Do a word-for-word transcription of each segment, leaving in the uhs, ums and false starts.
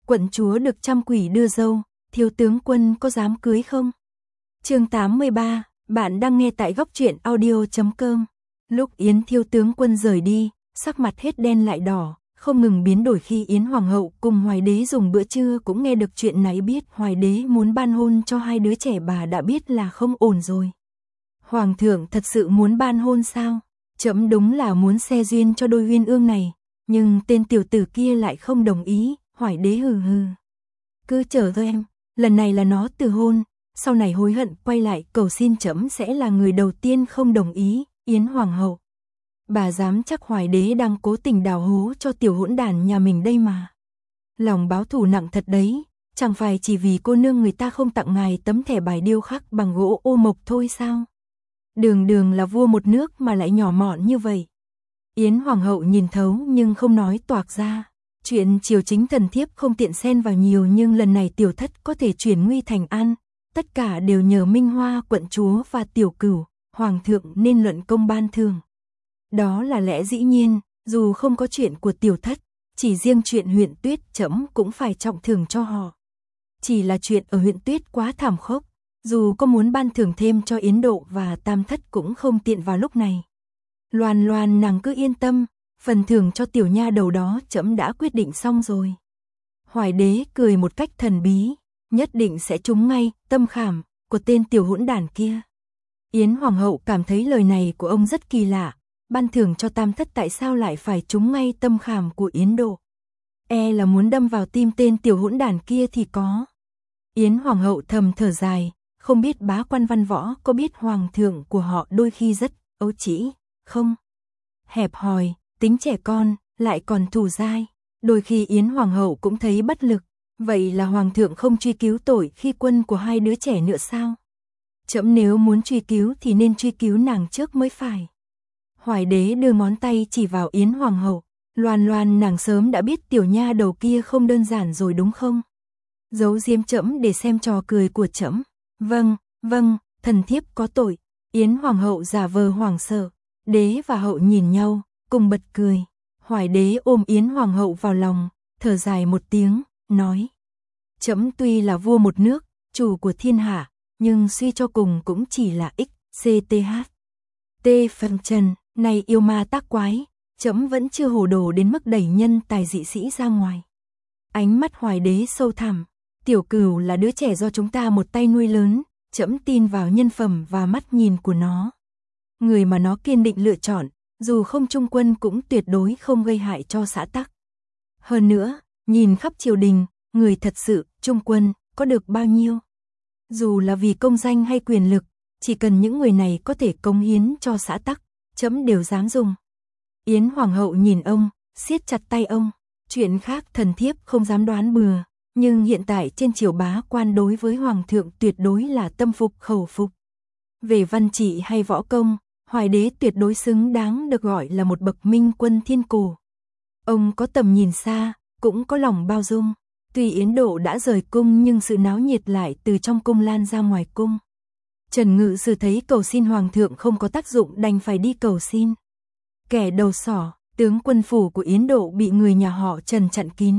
Quận chúa được trăm quỷ đưa dâu, thiếu tướng quân có dám cưới không? Chương tám mươi ba, bạn đang nghe tại góc truyện audio chấm com. Lúc Yến thiếu tướng quân rời đi, sắc mặt hết đen lại đỏ, không ngừng biến đổi khi Yến hoàng hậu cùng Hoài đế dùng bữa trưa cũng nghe được chuyện này, biết Hoài đế muốn ban hôn cho hai đứa trẻ, bà đã biết là không ổn rồi. Hoàng thượng thật sự muốn ban hôn sao? Trẫm đúng là muốn xe duyên cho đôi uyên ương này, nhưng tên tiểu tử kia lại không đồng ý. Hoài đế hừ hừ. Cứ chờ thôi em, lần này là nó từ hôn, sau này hối hận quay lại cầu xin trẫm sẽ là người đầu tiên không đồng ý. Yến hoàng hậu, bà dám chắc Hoài đế đang cố tình đào hố cho tiểu hỗn đản nhà mình đây mà. Lòng báo thù nặng thật đấy, chẳng phải chỉ vì cô nương người ta không tặng ngài tấm thẻ bài điêu khắc bằng gỗ ô mộc thôi sao? Đường đường là vua một nước mà lại nhỏ mọn như vậy. Yến hoàng hậu nhìn thấu nhưng không nói toạc ra. Chuyện triều chính thần thiếp không tiện xen vào nhiều, nhưng lần này tiểu thất có thể chuyển nguy thành an, tất cả đều nhờ Minh Hoa quận chúa và tiểu cửu, hoàng thượng nên luận công ban thưởng. Đó là lẽ dĩ nhiên, dù không có chuyện của tiểu thất, chỉ riêng chuyện huyện Tuyết trẫm cũng phải trọng thưởng cho họ. Chỉ là chuyện ở huyện Tuyết quá thảm khốc, dù có muốn ban thưởng thêm cho Yến Độ và Tam thất cũng không tiện vào lúc này. Loan Loan nàng cứ yên tâm, phần thưởng cho tiểu nha đầu đó trẫm đã quyết định xong rồi. Hoài đế cười một cách thần bí, nhất định sẽ trúng ngay tâm khảm của tên tiểu hỗn đản kia. Yến hoàng hậu cảm thấy lời này của ông rất kỳ lạ, ban thưởng cho Tam thất tại sao lại phải trúng ngay tâm khảm của Yến Độ? E là muốn đâm vào tim tên tiểu hỗn đản kia thì có. Yến hoàng hậu thầm thở dài, không biết bá quan văn võ có biết hoàng thượng của họ đôi khi rất ấu trĩ, không? Hẹp hòi, tính trẻ con, lại còn thù dai. Đôi khi Yến hoàng hậu cũng thấy bất lực, vậy là hoàng thượng không truy cứu tội khi quân của hai đứa trẻ nữa sao? Trẫm nếu muốn truy cứu thì nên truy cứu nàng trước mới phải. Hoài đế đưa ngón tay chỉ vào Yến hoàng hậu, Loan Loan nàng sớm đã biết tiểu nha đầu kia không đơn giản rồi đúng không? Giấu giếm trẫm để xem trò cười của trẫm. Vâng, vâng, thần thiếp có tội. Yến hoàng hậu giả vờ hoảng sợ, đế và hậu nhìn nhau, cùng bật cười. Hoài đế ôm Yến hoàng hậu vào lòng, thở dài một tiếng, nói: trẫm tuy là vua một nước, chủ của thiên hạ, nhưng suy cho cùng cũng chỉ là xct. T phần trần, này yêu ma tác quái, trẫm vẫn chưa hồ đồ đến mức đẩy nhân tài dị sĩ ra ngoài. Ánh mắt Hoài đế sâu thẳm, tiểu cửu là đứa trẻ do chúng ta một tay nuôi lớn, trẫm tin vào nhân phẩm và mắt nhìn của nó. Người mà nó kiên định lựa chọn, dù không trung quân cũng tuyệt đối không gây hại cho xã tắc. Hơn nữa, nhìn khắp triều đình, người thật sự trung quân có được bao nhiêu? Dù là vì công danh hay quyền lực, chỉ cần những người này có thể cống hiến cho xã tắc, trẫm đều dám dùng. Yến hoàng hậu nhìn ông, siết chặt tay ông. Chuyện khác thần thiếp không dám đoán bừa, nhưng hiện tại trên triều bá quan đối với hoàng thượng tuyệt đối là tâm phục khẩu phục. Về văn trị hay võ công, Hoài đế tuyệt đối xứng đáng được gọi là một bậc minh quân thiên cổ. Ông có tầm nhìn xa, cũng có lòng bao dung. Tuy Yến Độ đã rời cung nhưng sự náo nhiệt lại từ trong cung lan ra ngoài cung. Trần Ngự Sử thấy cầu xin hoàng thượng không có tác dụng đành phải đi cầu xin. Kẻ đầu sỏ, tướng quân phủ của Yến Độ bị người nhà họ Trần chặn kín.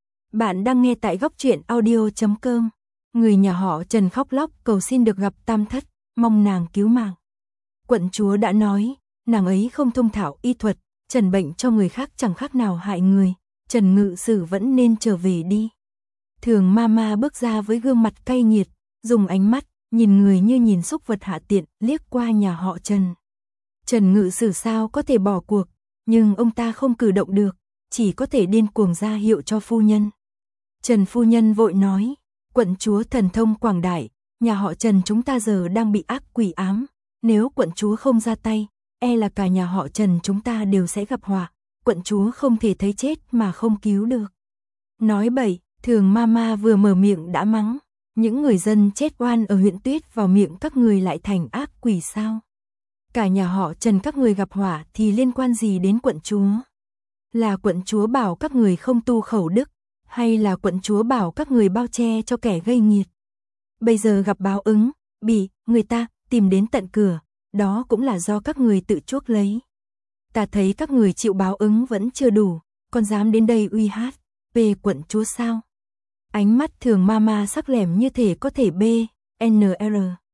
Bạn đang nghe tại góc truyện audio chấm com. Người nhà họ Trần khóc lóc cầu xin được gặp Tam thất, mong nàng cứu mạng. Quận chúa đã nói, nàng ấy không thông thạo y thuật, trần bệnh cho người khác chẳng khác nào hại người, Trần Ngự Sử vẫn nên trở về đi. Thường Mama bước ra với gương mặt cay nghiệt, dùng ánh mắt nhìn người như nhìn súc vật hạ tiện, liếc qua nhà họ Trần. Trần Ngự Sử sao có thể bỏ cuộc, nhưng ông ta không cử động được, chỉ có thể điên cuồng ra hiệu cho phu nhân. Trần phu nhân vội nói, quận chúa thần thông quảng đại, nhà họ Trần chúng ta giờ đang bị ác quỷ ám, nếu quận chúa không ra tay, e là cả nhà họ Trần chúng ta đều sẽ gặp họa, quận chúa không thể thấy chết mà không cứu được. Nói bậy, Thường Mama vừa mở miệng đã mắng, những người dân chết oan ở huyện Tuyết vào miệng các người lại thành ác quỷ sao? Cả nhà họ Trần các người gặp họa thì liên quan gì đến quận chúa? Là quận chúa bảo các người không tu khẩu đức, hay là quận chúa bảo các người bao che cho kẻ gây nghiệt? Bây giờ gặp báo ứng, bị người ta tìm đến tận cửa, đó cũng là do các người tự chuốc lấy. Ta thấy các người chịu báo ứng vẫn chưa đủ, còn dám đến đây uy hát về quận chúa sao? Ánh mắt thường mama sắc lẻm như thể có thể B, N R.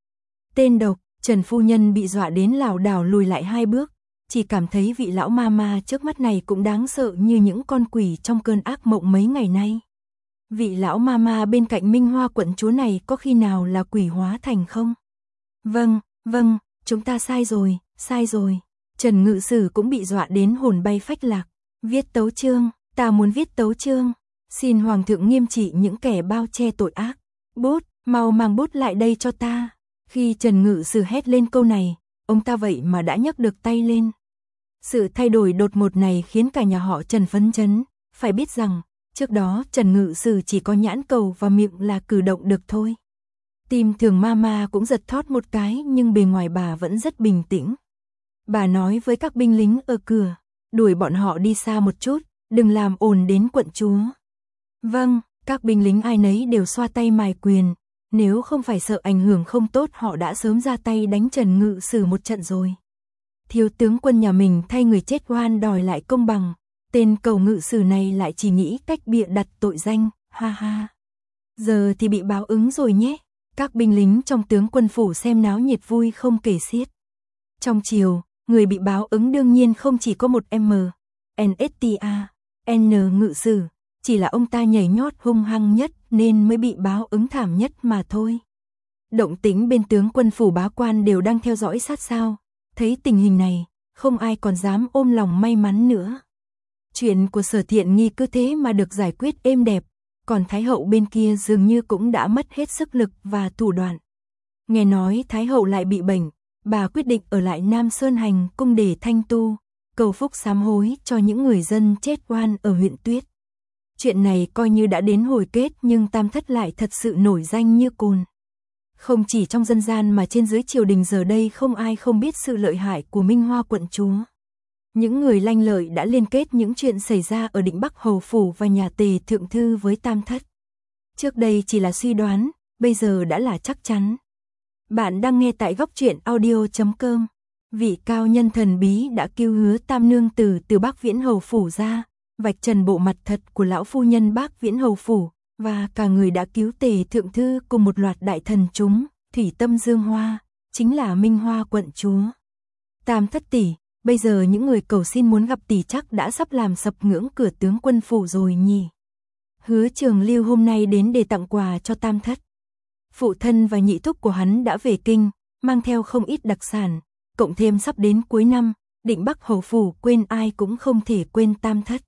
Tên độc, Trần phu nhân bị dọa đến lảo đảo lùi lại hai bước, chỉ cảm thấy vị lão mama trước mắt này cũng đáng sợ như những con quỷ trong cơn ác mộng mấy ngày nay. Vị lão mama bên cạnh Minh Hoa quận chúa này có khi nào là quỷ hóa thành không? Vâng, vâng, chúng ta sai rồi, sai rồi. Trần Ngự Sử cũng bị dọa đến hồn bay phách lạc. Viết tấu chương, ta muốn viết tấu chương. Xin Hoàng thượng nghiêm trị những kẻ bao che tội ác. Bút, mau mang bút lại đây cho ta. Khi Trần Ngự Sử hét lên câu này, ông ta vậy mà đã nhấc được tay lên. Sự thay đổi đột ngột này khiến cả nhà họ Trần phấn chấn. Phải biết rằng, trước đó Trần Ngự Sử chỉ có nhãn cầu và miệng là cử động được thôi. Tim Thường Mama cũng giật thót một cái nhưng bề ngoài bà vẫn rất bình tĩnh. Bà nói với các binh lính ở cửa, đuổi bọn họ đi xa một chút, đừng làm ồn đến quận chúa. Vâng, các binh lính ai nấy đều xoa tay mài quyền, nếu không phải sợ ảnh hưởng không tốt họ đã sớm ra tay đánh Trần Ngự Sử một trận rồi. Thiếu tướng quân nhà mình thay người chết oan đòi lại công bằng, tên cầu Ngự Sử này lại chỉ nghĩ cách bịa đặt tội danh, ha ha. Giờ thì bị báo ứng rồi nhé. Các binh lính trong tướng quân phủ xem náo nhiệt vui không kể xiết. Trong chiều, người bị báo ứng đương nhiên không chỉ có một M, N S T A, N Ngự Sử, chỉ là ông ta nhảy nhót hung hăng nhất nên mới bị báo ứng thảm nhất mà thôi. Động tĩnh bên tướng quân phủ bá quan đều đang theo dõi sát sao, thấy tình hình này, không ai còn dám ôm lòng may mắn nữa. Chuyện của Sở Thiện Nghi cứ thế mà được giải quyết êm đẹp, còn Thái hậu bên kia dường như cũng đã mất hết sức lực và thủ đoạn. Nghe nói Thái hậu lại bị bệnh, bà quyết định ở lại Nam Sơn Hành cung để thanh tu, cầu phúc sám hối cho những người dân chết oan ở huyện Tuyết. Chuyện này coi như đã đến hồi kết nhưng Tam Thất lại thật sự nổi danh như cồn. Không chỉ trong dân gian mà trên dưới triều đình giờ đây không ai không biết sự lợi hại của Minh Hoa quận chúa. Những người lanh lợi đã liên kết những chuyện xảy ra ở Định Bắc Hầu Phủ và nhà Tề Thượng Thư với Tam Thất. Trước đây chỉ là suy đoán, bây giờ đã là chắc chắn. Bạn đang nghe tại góc truyện audio chấm com. Vị cao nhân thần bí đã kêu hứa Tam Nương Tử từ Bác Viễn Hầu Phủ ra, vạch trần bộ mặt thật của lão phu nhân Bác Viễn Hầu Phủ, và cả người đã cứu Tề Thượng Thư cùng một loạt đại thần chúng, Thủy Tâm Dương Hoa, chính là Minh Hoa quận chúa. Tam Thất tỷ, bây giờ những người cầu xin muốn gặp tỷ chắc đã sắp làm sập ngưỡng cửa tướng quân phủ rồi nhỉ. Hứa Trường Lưu hôm nay đến để tặng quà cho Tam Thất. Phụ thân và nhị thúc của hắn đã về kinh, mang theo không ít đặc sản, cộng thêm sắp đến cuối năm, Định Bắc Hầu Phủ quên ai cũng không thể quên Tam Thất.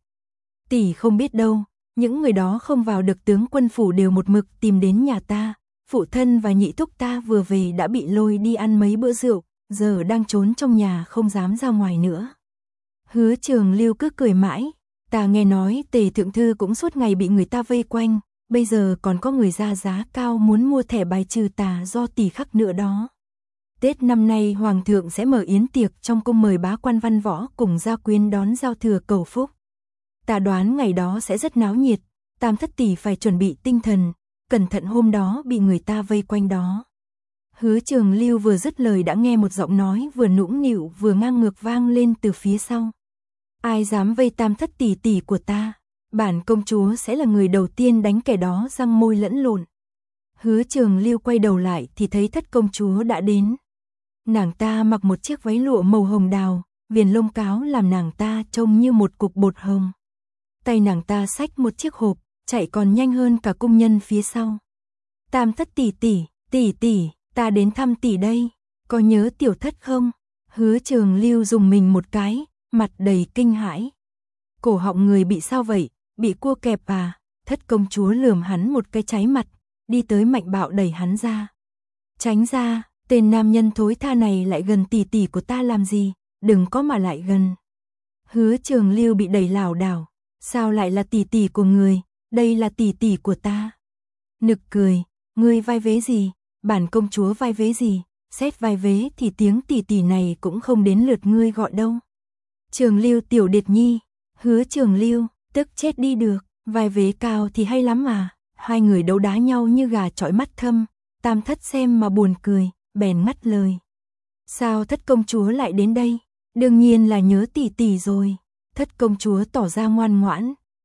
Tỷ không biết đâu, những người đó không vào được tướng quân phủ đều một mực tìm đến nhà ta, phụ thân và nhị thúc ta vừa về đã bị lôi đi ăn mấy bữa rượu, giờ đang trốn trong nhà không dám ra ngoài nữa. Hứa Trường Lưu cứ cười mãi, ta nghe nói Tề Thượng Thư cũng suốt ngày bị người ta vây quanh, bây giờ còn có người ra giá cao muốn mua thẻ bài trừ tà do tỷ khắc nữa đó. Tết năm nay Hoàng thượng sẽ mở yến tiệc trong cung mời bá quan văn võ cùng gia quyến đón giao thừa cầu phúc. Ta đoán ngày đó sẽ rất náo nhiệt, Tam Thất tỷ phải chuẩn bị tinh thần, cẩn thận hôm đó bị người ta vây quanh đó. Hứa Trường Lưu vừa dứt lời đã nghe một giọng nói vừa nũng nịu vừa ngang ngược vang lên từ phía sau. Ai dám vây Tam Thất tỷ tỷ của ta, bản công chúa sẽ là người đầu tiên đánh kẻ đó răng môi lẫn lộn. Hứa Trường Lưu quay đầu lại thì thấy Thất công chúa đã đến. Nàng ta mặc một chiếc váy lụa màu hồng đào, viền lông cáo làm nàng ta trông như một cục bột hồng. Tay nàng ta xách một chiếc hộp, chạy còn nhanh hơn cả cung nhân phía sau. Tam Thất tỷ tỷ, tỷ tỷ, ta đến thăm tỷ đây, có nhớ tiểu thất không? Hứa Trường Lưu dùng mình một cái, mặt đầy kinh hãi. Cổ họng người bị sao vậy, bị cua kẹp à? Thất công chúa lườm hắn một cái cháy mặt, đi tới mạnh bạo đẩy hắn ra. Tránh ra, tên nam nhân thối tha này lại gần tỷ tỷ của ta làm gì, đừng có mà lại gần. Hứa Trường Lưu bị đẩy lảo đảo, sao lại là tỷ tỷ của người, đây là tỷ tỷ của ta. Nực cười, ngươi vai vế gì, bản công chúa vai vế gì, xét vai vế thì tiếng tỷ tỷ này cũng không đến lượt ngươi gọi đâu. Trường Lưu tiểu điệt nhi, Hứa Trường Lưu, tức chết đi được, vai vế cao thì hay lắm à, hai người đấu đá nhau như gà chọi mắt thâm, Tam Thất xem mà buồn cười, bèn ngắt lời. Sao Thất công chúa lại đến đây, đương nhiên là nhớ tỷ tỷ rồi. Thất công chúa tỏ ra ngoan ngoãn,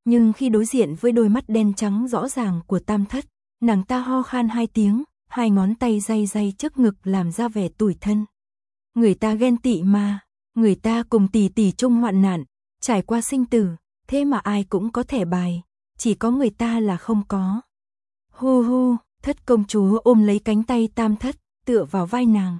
Nhưng khi đối diện với đôi mắt đen trắng rõ ràng của Tam Thất, nàng ta ho khan hai tiếng, hai ngón tay day day trước ngực làm ra vẻ tủi thân. Người ta ghen tị mà, người ta cùng tỷ tỷ chung hoạn nạn, trải qua sinh tử, thế mà ai cũng có thẻ bài, chỉ có người ta là không có. Hu hu, Thất công chúa ôm lấy cánh tay Tam Thất, tựa vào vai nàng.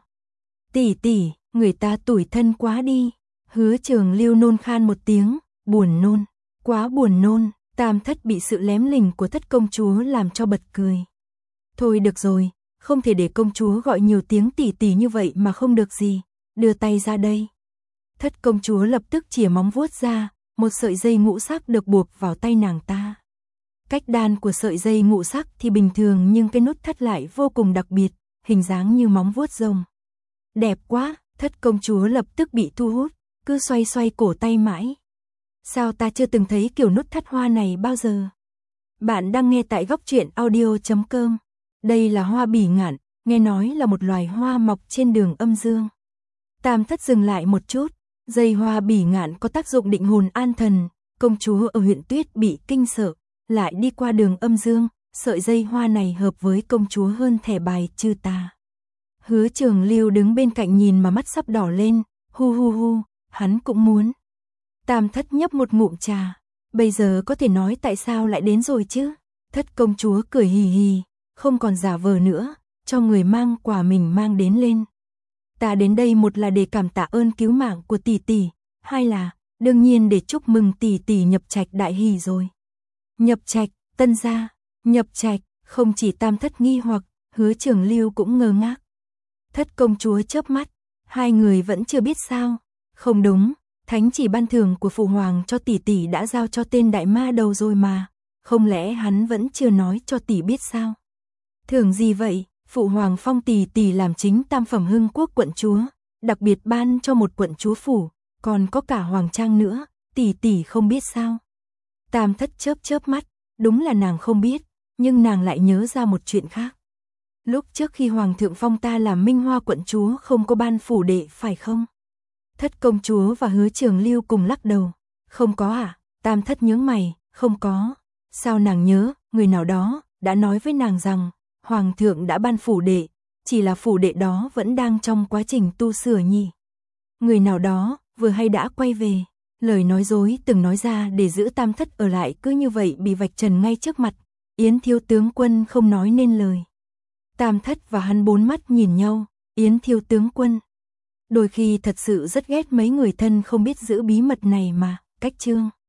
Tỷ tỷ, người ta tủi thân quá đi. Hứa Trường Lưu nôn khan một tiếng, buồn nôn, quá buồn nôn. Tam Thất bị sự lém lỉnh của Thất công chúa làm cho bật cười. Thôi được rồi, không thể để công chúa gọi nhiều tiếng tỷ tỷ như vậy mà không được gì, đưa tay ra đây. Thất công chúa lập tức chìa móng vuốt ra, một sợi dây ngũ sắc được buộc vào tay nàng ta. Cách đan của sợi dây ngũ sắc thì bình thường nhưng cái nút thắt lại vô cùng đặc biệt, hình dáng như móng vuốt rồng. Đẹp quá, Thất công chúa lập tức bị thu hút, cứ xoay xoay cổ tay mãi. Sao ta chưa từng thấy kiểu nút thắt hoa này bao giờ? Bạn đang nghe tại góc truyện audio chấm com. Đây là hoa bỉ ngạn, nghe nói là một loài hoa mọc trên đường âm dương. Tam Thất dừng lại một chút, dây hoa bỉ ngạn có tác dụng định hồn an thần, công chúa ở huyện Tuyết bị kinh sợ, lại đi qua đường âm dương, sợi dây hoa này hợp với công chúa hơn thẻ bài chư ta. Hứa Trường Lưu đứng bên cạnh nhìn mà mắt sắp đỏ lên, hu hu hu, hắn cũng muốn. Tam Thất nhấp một ngụm trà, bây giờ có thể nói tại sao lại đến rồi chứ? Thất công chúa cười hì hì, không còn giả vờ nữa, cho người mang quà mình mang đến lên. Ta đến đây một là để cảm tạ ơn cứu mạng của tỷ tỷ, hai là, đương nhiên để chúc mừng tỷ tỷ nhập trạch đại hỷ rồi. Nhập trạch, tân gia, nhập trạch, không chỉ Tam Thất nghi hoặc, Hứa Trường Lưu cũng ngơ ngác. Thất công chúa chớp mắt, hai người vẫn chưa biết sao? Không đúng, thánh chỉ ban thưởng của phụ hoàng cho tỷ tỷ đã giao cho tên đại ma đầu rồi mà, không lẽ hắn vẫn chưa nói cho tỷ biết sao? Thưởng gì vậy? Phụ hoàng phong tỷ tỷ làm chính tam phẩm hưng quốc quận chúa, đặc biệt ban cho một quận chúa phủ, còn có cả hoàng trang nữa, tỷ tỷ không biết sao? Tam Thất chớp chớp mắt, đúng là nàng không biết, nhưng nàng lại nhớ ra một chuyện khác. Lúc trước khi hoàng thượng phong ta làm Minh Hoa quận chúa không có ban phủ đệ phải không? Thất công chúa và Hứa Trường Lưu cùng lắc đầu. Không có à? Tam Thất nhướng mày, không có. Sao nàng nhớ, người nào đó đã nói với nàng rằng hoàng thượng đã ban phủ đệ, chỉ là phủ đệ đó vẫn đang trong quá trình tu sửa nhỉ? Người nào đó vừa hay đã quay về, lời nói dối từng nói ra để giữ Tam Thất ở lại cứ như vậy bị vạch trần ngay trước mặt. Yến thiếu tướng quân không nói nên lời. Tam Thất và hắn bốn mắt nhìn nhau. Yến thiếu tướng quân, đôi khi thật sự rất ghét mấy người thân không biết giữ bí mật này mà. Cách chương